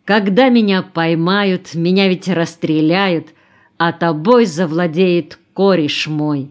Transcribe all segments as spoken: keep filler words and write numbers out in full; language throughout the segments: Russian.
Когда меня поймают, меня ведь расстреляют, а тобой завладеет кореш мой».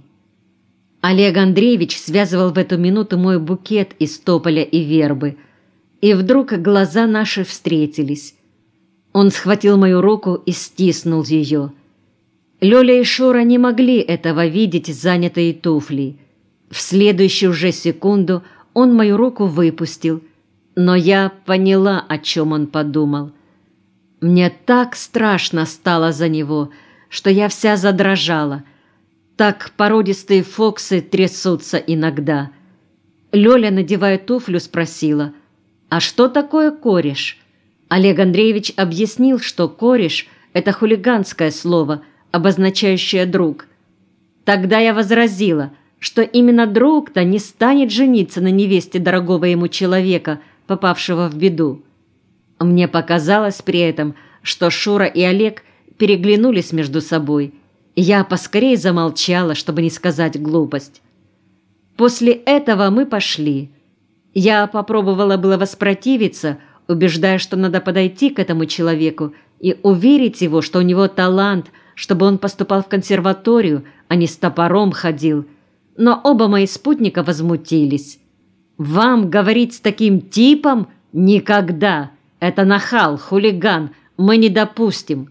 Олег Андреевич связывал в эту минуту мой букет из тополя и вербы, и вдруг глаза наши встретились. Он схватил мою руку и стиснул ее. Лёля и Шура не могли этого видеть, занятые туфлей. В следующую же секунду он мою руку выпустил, но я поняла, о чем он подумал. Мне так страшно стало за него, что я вся задрожала. Так породистые фоксы трясутся иногда. Лёля, надевая туфлю, спросила: «А что такое кореш?» Олег Андреевич объяснил, что кореш – это хулиганское слово, обозначающее друг. Тогда я возразила, что именно друг-то не станет жениться на невесте дорогого ему человека, попавшего в беду. Мне показалось при этом, что Шура и Олег переглянулись между собой, и я поскорее замолчала, чтобы не сказать глупость. После этого мы пошли. Я попробовала было воспротивиться, убеждая, что надо подойти к этому человеку и уверить его, что у него талант, чтобы он поступал в консерваторию, а не с топором ходил. Но оба мои спутника возмутились. «Вам говорить с таким типом? Никогда! Это нахал, хулиган, мы не допустим!»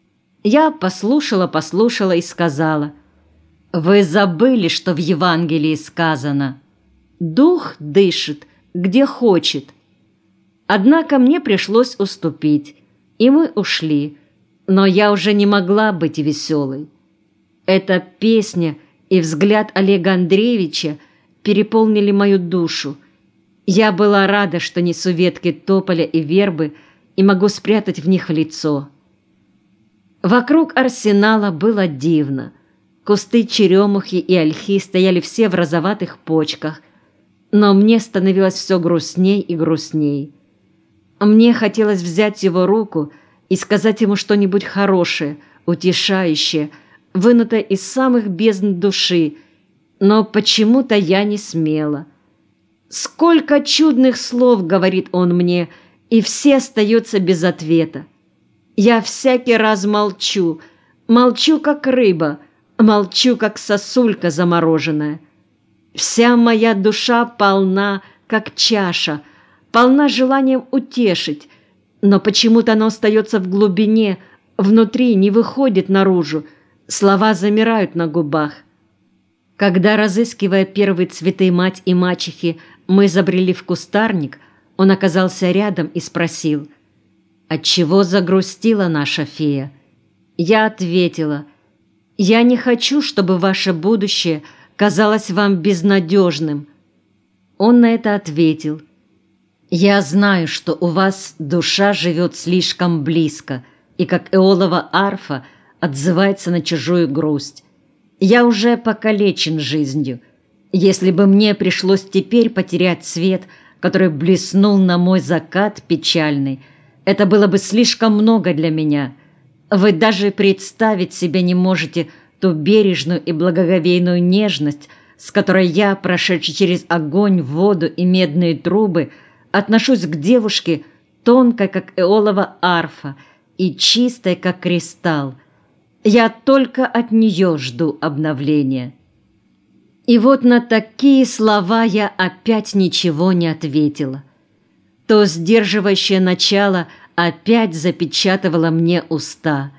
Я послушала-послушала и сказала: «Вы забыли, что в Евангелии сказано: дух дышит, где хочет». Однако мне пришлось уступить, и мы ушли, но я уже не могла быть веселой. Эта песня и взгляд Олега Андреевича переполнили мою душу. Я была рада, что несу ветки тополя и вербы и могу спрятать в них лицо. Вокруг арсенала было дивно. Кусты черемухи и ольхи стояли все в розоватых почках, но мне становилось все грустней и грустней. Мне хотелось взять его руку и сказать ему что-нибудь хорошее, утешающее, вынутое из самых бездн души, но почему-то я не смела. Сколько чудных слов говорит он мне, и все остаются без ответа. Я всякий раз молчу, молчу, как рыба, молчу, как сосулька замороженная. Вся моя душа полна, как чаша, полна желанием утешить, но почему-то оно остается в глубине, внутри, не выходит наружу, слова замирают на губах. Когда, разыскивая первые цветы мать и мачехи, мы забрели в кустарник, он оказался рядом и спросил: «Отчего загрустила наша фея?» Я ответила: «Я не хочу, чтобы ваше будущее казалось вам безнадежным». Он на это ответил: «Я знаю, что у вас душа живет слишком близко и, как Эолова арфа, отзывается на чужую грусть. Я уже покалечен жизнью. Если бы мне пришлось теперь потерять свет, который блеснул на мой закат печальный, это было бы слишком много для меня. Вы даже представить себе не можете ту бережную и благоговейную нежность, с которой я, прошедший через огонь, воду и медные трубы, отношусь к девушке, тонкой, как Эолова арфа, и чистой, как кристалл. Я только от нее жду обновления». И вот на такие слова я опять ничего не ответила. То сдерживающее начало опять запечатывало мне уста.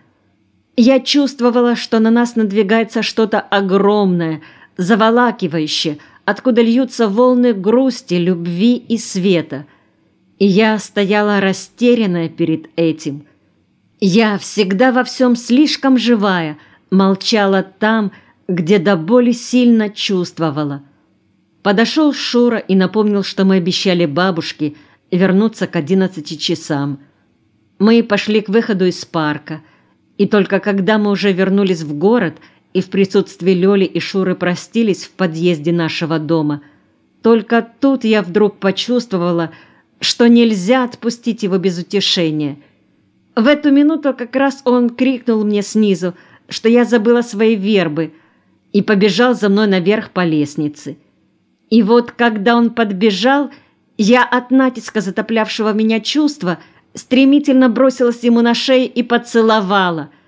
Я чувствовала, что на нас надвигается что-то огромное, заволакивающее, откуда льются волны грусти, любви и света. И я стояла растерянная перед этим. Я, всегда во всем слишком живая, молчала там, где до боли сильно чувствовала. Подошел Шура и напомнил, что мы обещали бабушке вернуться к одиннадцати часам. Мы пошли к выходу из парка, и только когда мы уже вернулись в город и в присутствии Лёли и Шуры простились в подъезде нашего дома, только тут я вдруг почувствовала, что нельзя отпустить его без утешения. В эту минуту как раз он крикнул мне снизу, что я забыла свои вербы, и побежал за мной наверх по лестнице. И вот, когда он подбежал, я от натиска затоплявшего меня чувства стремительно бросилась ему на шею и поцеловала.